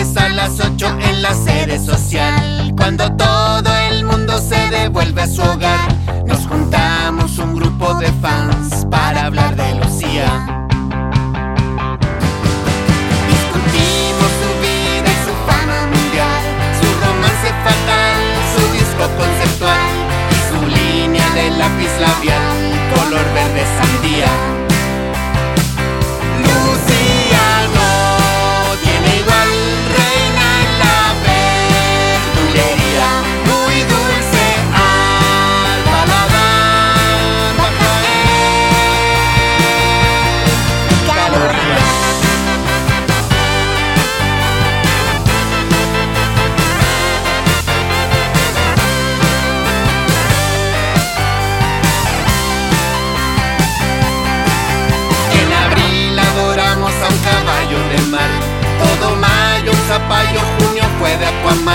viernes a las 8 en la sede social. Cuando todo el mundo se devuelve a su hogar, nos juntamos un grupo de fans para hablar de Lucía. Discutimos su vida y su fama mundial, su romance fatal, su disco conceptual y su línea de lápiz labial color verde sandía. Lucía no tiene igual, reina en la verdulería, muy dulce al paladar, baja en calorías. En abril adoramos a un caballo de mar, todo mayo un zapallo, junio fue de Aquaman.